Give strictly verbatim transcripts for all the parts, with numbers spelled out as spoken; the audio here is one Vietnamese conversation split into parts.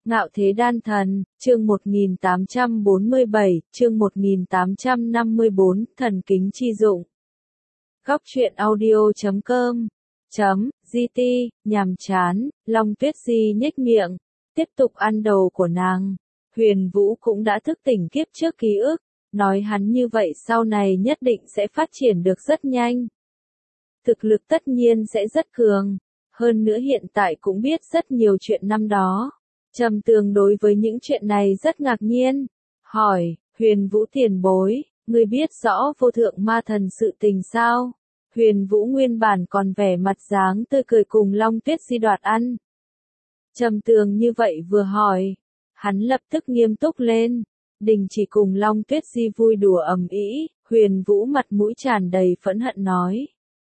Ngạo thế đan thần, chương một nghìn tám trăm bốn mươi bảy, chương một nghìn tám trăm năm mươi bốn, thần kính chi dụng. Góc truyện audio chấm com, chấm, gt, nhàm chán, Long Tuyết Di nhếch miệng, tiếp tục ăn đầu của nàng. Huyền Vũ cũng đã thức tỉnh kiếp trước ký ức, nói hắn như vậy sau này nhất định sẽ phát triển được rất nhanh. Thực lực tất nhiên sẽ rất cường, hơn nữa hiện tại cũng biết rất nhiều chuyện năm đó. Trầm Tường đối với những chuyện này rất ngạc nhiên, hỏi, Huyền Vũ tiền bối, ngươi biết rõ vô thượng ma thần sự tình sao? Huyền Vũ nguyên bản còn vẻ mặt dáng tươi cười cùng Long Tuyết Di đoạt ăn. Trầm Tường như vậy vừa hỏi, hắn lập tức nghiêm túc lên, đình chỉ cùng Long Tuyết Di vui đùa ầm ĩ. Huyền Vũ mặt mũi tràn đầy phẫn hận nói.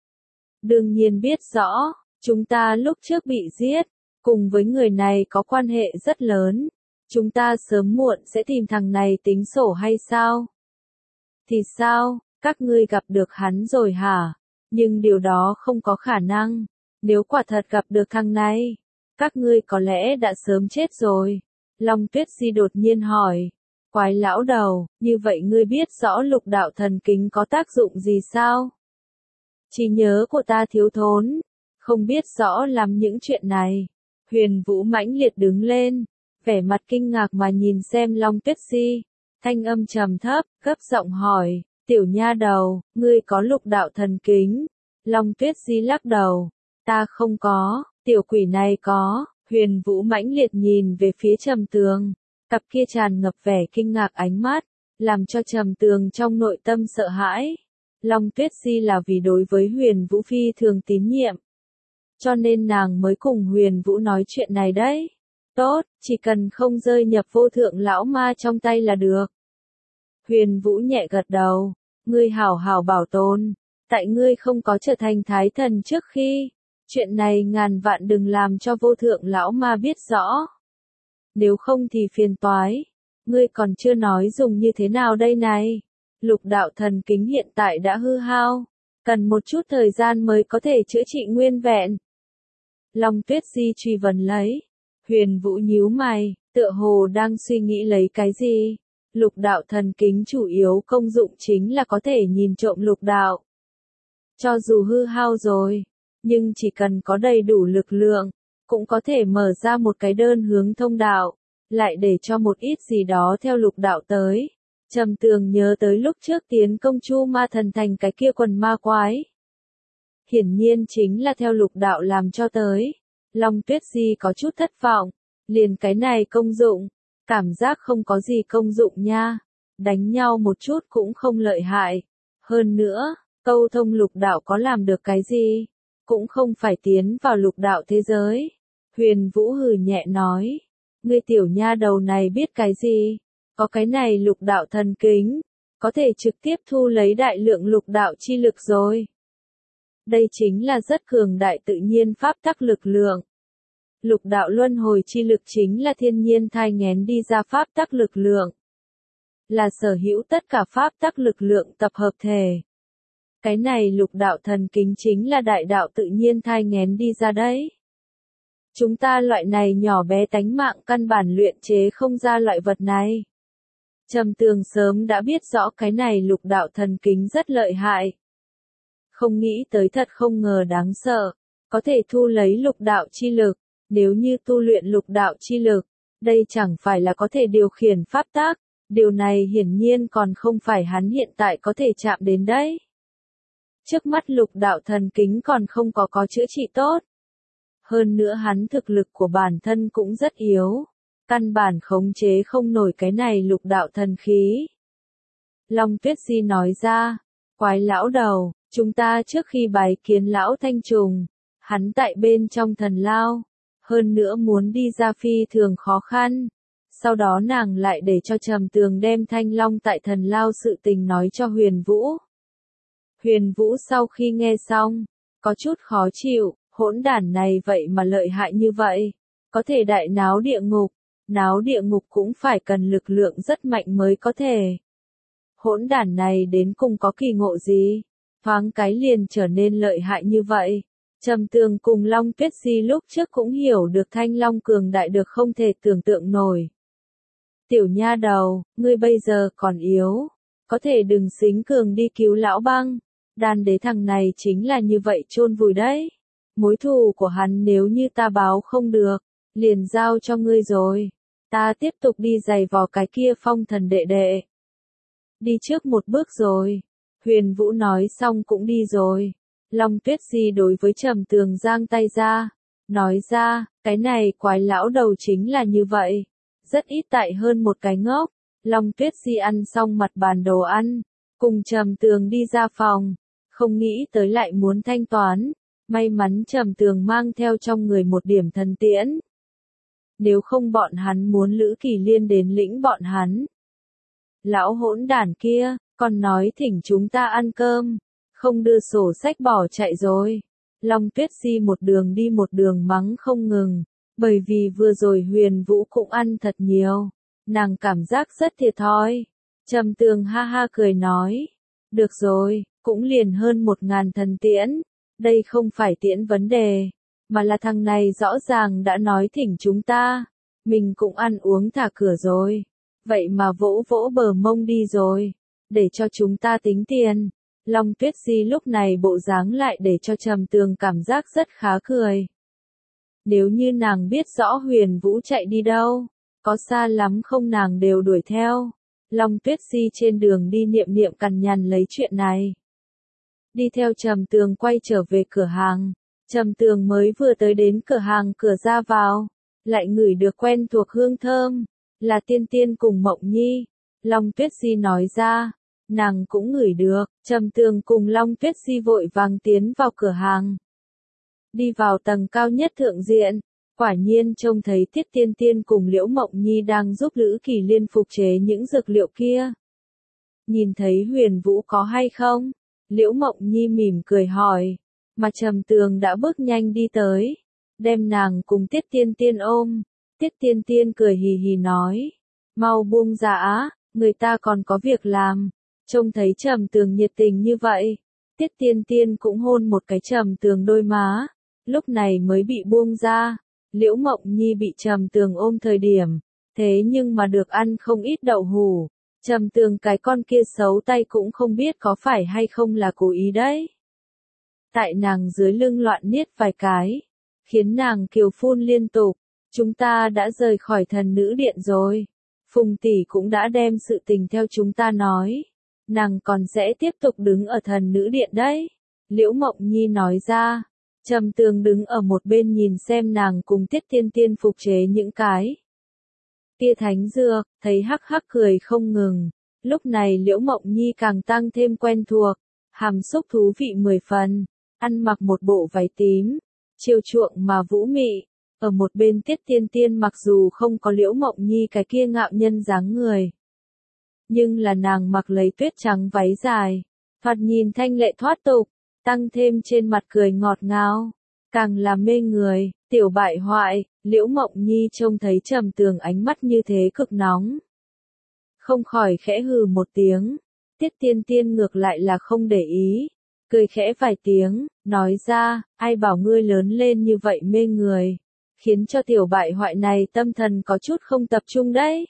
Đương nhiên biết rõ, chúng ta lúc trước bị giết, cùng với người này có quan hệ rất lớn, chúng ta sớm muộn sẽ tìm thằng này tính sổ hay sao? Thì sao, các ngươi gặp được hắn rồi hả? Nhưng điều đó không có khả năng, nếu quả thật gặp được thằng này, các ngươi có lẽ đã sớm chết rồi. Long Tuyết Di đột nhiên hỏi, quái lão đầu, như vậy ngươi biết rõ lục đạo thần kính có tác dụng gì sao? Trí nhớ của ta thiếu thốn, không biết rõ làm những chuyện này. Huyền Vũ mãnh liệt đứng lên, vẻ mặt kinh ngạc mà nhìn xem Long Tuyết Di, thanh âm trầm thấp, gấp giọng hỏi, tiểu nha đầu, ngươi có lục đạo thần kính? Long Tuyết Di lắc đầu, ta không có, tiểu quỷ này có. Huyền Vũ mãnh liệt nhìn về phía Trầm Tường, cặp kia tràn ngập vẻ kinh ngạc ánh mắt, làm cho Trầm Tường trong nội tâm sợ hãi. Long Tuyết Di là vì đối với Huyền Vũ phi thường tín nhiệm, cho nên nàng mới cùng Huyền Vũ nói chuyện này đấy. Tốt, chỉ cần không rơi nhập vô thượng lão ma trong tay là được. Huyền Vũ nhẹ gật đầu, ngươi hảo hảo bảo tồn, tại ngươi không có trở thành thái thần trước khi, chuyện này ngàn vạn đừng làm cho vô thượng lão ma biết rõ. Nếu không thì phiền toái, ngươi còn chưa nói dùng như thế nào đây này. Lục đạo thần kính hiện tại đã hư hao, cần một chút thời gian mới có thể chữa trị nguyên vẹn. Long Tuyết Di truy vấn lấy. Huyền Vũ nhíu mày, tựa hồ đang suy nghĩ lấy cái gì. Lục đạo thần kính chủ yếu công dụng chính là có thể nhìn trộm lục đạo. Cho dù hư hao rồi, nhưng chỉ cần có đầy đủ lực lượng, cũng có thể mở ra một cái đơn hướng thông đạo, lại để cho một ít gì đó theo lục đạo tới. Trầm Tường nhớ tới lúc trước tiến công Chu Ma Thần thành cái kia quần ma quái. Hiển nhiên chính là theo lục đạo làm cho tới. Long Tuyết Di có chút thất vọng, liền cái này công dụng, cảm giác không có gì công dụng nha, đánh nhau một chút cũng không lợi hại. Hơn nữa, câu thông lục đạo có làm được cái gì, cũng không phải tiến vào lục đạo thế giới. Huyền Vũ hừ nhẹ nói, ngươi tiểu nha đầu này biết cái gì, có cái này lục đạo thần kính, có thể trực tiếp thu lấy đại lượng lục đạo chi lực rồi. Đây chính là rất cường đại tự nhiên pháp tắc lực lượng. Lục đạo luân hồi chi lực chính là thiên nhiên thai nghén đi ra pháp tắc lực lượng. Là sở hữu tất cả pháp tắc lực lượng tập hợp thể. Cái này lục đạo thần kính chính là đại đạo tự nhiên thai nghén đi ra đấy. Chúng ta loại này nhỏ bé tánh mạng căn bản luyện chế không ra loại vật này. Trầm Tường sớm đã biết rõ cái này lục đạo thần kính rất lợi hại. Không nghĩ tới thật không ngờ đáng sợ, có thể thu lấy lục đạo chi lực. Nếu như tu luyện lục đạo chi lực, đây chẳng phải là có thể điều khiển pháp tắc, điều này hiển nhiên còn không phải hắn hiện tại có thể chạm đến đấy. Trước mắt lục đạo thần kính còn không có có chữa trị tốt. Hơn nữa hắn thực lực của bản thân cũng rất yếu, căn bản khống chế không nổi cái này lục đạo thần khí. Long Tuyết Di nói ra, quái lão đầu, chúng ta trước khi bái kiến lão thanh trùng, hắn tại bên trong thần lao. Hơn nữa muốn đi ra phi thường khó khăn. Sau đó nàng lại để cho Trầm Tường đem Thanh Long tại thần lao sự tình nói cho Huyền Vũ. Huyền Vũ sau khi nghe xong, có chút khó chịu, hỗn đản này vậy mà lợi hại như vậy, có thể đại náo địa ngục, náo địa ngục cũng phải cần lực lượng rất mạnh mới có thể. Hỗn đản này đến cùng có kỳ ngộ gì, thoáng cái liền trở nên lợi hại như vậy. Trầm Tường cùng Long Tuyết Di lúc trước cũng hiểu được Thanh Long cường đại được không thể tưởng tượng nổi. Tiểu nha đầu, ngươi bây giờ còn yếu, có thể đừng xính cường đi cứu lão băng, đan đế thằng này chính là như vậy chôn vùi đấy. Mối thù của hắn nếu như ta báo không được, liền giao cho ngươi rồi, ta tiếp tục đi giày vò cái kia Phong Thần đệ đệ. Đi trước một bước rồi, Huyền Vũ nói xong cũng đi rồi. Long Tuyết Di đối với Trầm Tường giang tay ra, nói ra, cái này quái lão đầu chính là như vậy, rất ít tại hơn một cái ngốc. Long Tuyết Di ăn xong mặt bàn đồ ăn, cùng Trầm Tường đi ra phòng, không nghĩ tới lại muốn thanh toán, may mắn Trầm Tường mang theo trong người một điểm thần tiễn. Nếu không bọn hắn muốn Lữ Kỳ Liên đến lĩnh bọn hắn. Lão hỗn đản kia, còn nói thỉnh chúng ta ăn cơm, không đưa sổ sách bỏ chạy rồi. Long Tuyết Di một đường đi một đường mắng không ngừng, bởi vì vừa rồi Huyền Vũ cũng ăn thật nhiều, nàng cảm giác rất thiệt thòi. Trầm Tường ha ha cười nói, được rồi, cũng liền hơn một ngàn thần tiễn, đây không phải tiễn vấn đề, mà là thằng này rõ ràng đã nói thỉnh chúng ta, mình cũng ăn uống thả cửa rồi, vậy mà vỗ vỗ bờ mông đi rồi, để cho chúng ta tính tiền. Long Tuyết Di lúc này bộ dáng lại để cho Trầm Tường cảm giác rất khá cười. Nếu như nàng biết rõ Huyền Vũ chạy đi đâu, có xa lắm không nàng đều đuổi theo. Long Tuyết Di trên đường đi niệm niệm cằn nhằn lấy chuyện này. Đi theo Trầm Tường quay trở về cửa hàng, Trầm Tường mới vừa tới đến cửa hàng cửa ra vào, lại ngửi được quen thuộc hương thơm, là Tiên Tiên cùng Mộng Nhi. Long Tuyết Di nói ra, nàng cũng ngửi được. Trầm Tường cùng Long Tuyết Di vội vàng tiến vào cửa hàng. Đi vào tầng cao nhất thượng diện, quả nhiên trông thấy Tiết Tiên Tiên cùng Liễu Mộng Nhi đang giúp Lữ Kỳ Liên phục chế những dược liệu kia. Nhìn thấy Huyền Vũ có hay không? Liễu Mộng Nhi mỉm cười hỏi, mà Trầm Tường đã bước nhanh đi tới, đem nàng cùng Tiết Tiên Tiên ôm. Tiết Tiên Tiên cười hì hì nói, mau buông ra á, người ta còn có việc làm. Trông thấy Trầm Tường nhiệt tình như vậy, Tiết Tiên Tiên cũng hôn một cái Trầm Tường đôi má, lúc này mới bị buông ra. Liễu Mộng Nhi bị Trầm Tường ôm thời điểm, thế nhưng mà được ăn không ít đậu hủ. Trầm Tường cái con kia xấu tay cũng không biết có phải hay không là cố ý đấy. Tại nàng dưới lưng loạn niết vài cái, khiến nàng kiều phun liên tục. Chúng ta đã rời khỏi Thần Nữ Điện rồi. Phùng tỷ cũng đã đem sự tình theo chúng ta nói. Nàng còn sẽ tiếp tục đứng ở Thần Nữ Điện đấy. Liễu Mộng Nhi nói ra. Trầm Tường đứng ở một bên nhìn xem nàng cùng Tiết Tiên Tiên phục chế những cái tia thánh dược, thấy hắc hắc cười không ngừng. Lúc này Liễu Mộng Nhi càng tăng thêm quen thuộc, hàm xúc thú vị mười phần, ăn mặc một bộ váy tím, chiều chuộng mà vũ mị. Ở một bên Tiết Tiên Tiên mặc dù không có Liễu Mộng Nhi cái kia ngạo nhân dáng người, nhưng là nàng mặc lấy tuyết trắng váy dài, thoạt nhìn thanh lệ thoát tục, tăng thêm trên mặt cười ngọt ngào, càng làm mê người. Tiểu bại hoại, Liễu Mộng Nhi trông thấy Trầm Tường ánh mắt như thế cực nóng, không khỏi khẽ hừ một tiếng. Tiết Tiên Tiên ngược lại là không để ý, cười khẽ vài tiếng, nói ra, ai bảo ngươi lớn lên như vậy mê người, khiến cho tiểu bại hoại này tâm thần có chút không tập trung đấy.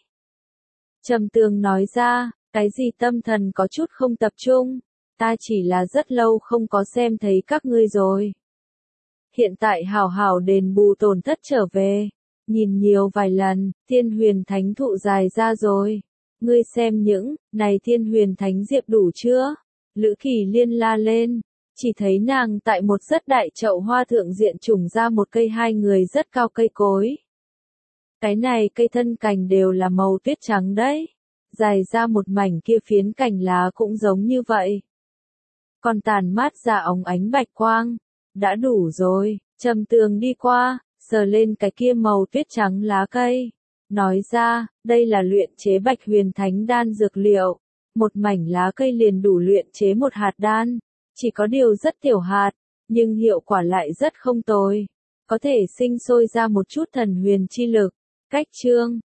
Trầm Tường nói ra, cái gì tâm thần có chút không tập trung, ta chỉ là rất lâu không có xem thấy các ngươi rồi. Hiện tại hảo hảo đền bù tổn thất trở về, nhìn nhiều vài lần, Thiên Huyền Thánh thụ dài ra rồi. Ngươi xem những, này Thiên Huyền Thánh diệp đủ chưa? Lữ Kỳ Liên la lên, chỉ thấy nàng tại một rất đại chậu hoa thượng diện trùng ra một cây hai người rất cao cây cối. Cái này cây thân cành đều là màu tuyết trắng đấy, dài ra một mảnh kia phiến cành lá cũng giống như vậy. Còn tàn mát ra óng ánh bạch quang, đã đủ rồi. Trầm Tường đi qua, sờ lên cái kia màu tuyết trắng lá cây, nói ra, đây là luyện chế Bạch Huyền Thánh đan dược liệu, một mảnh lá cây liền đủ luyện chế một hạt đan, chỉ có điều rất tiểu hạt, nhưng hiệu quả lại rất không tồi, có thể sinh sôi ra một chút thần huyền chi lực. Cách chương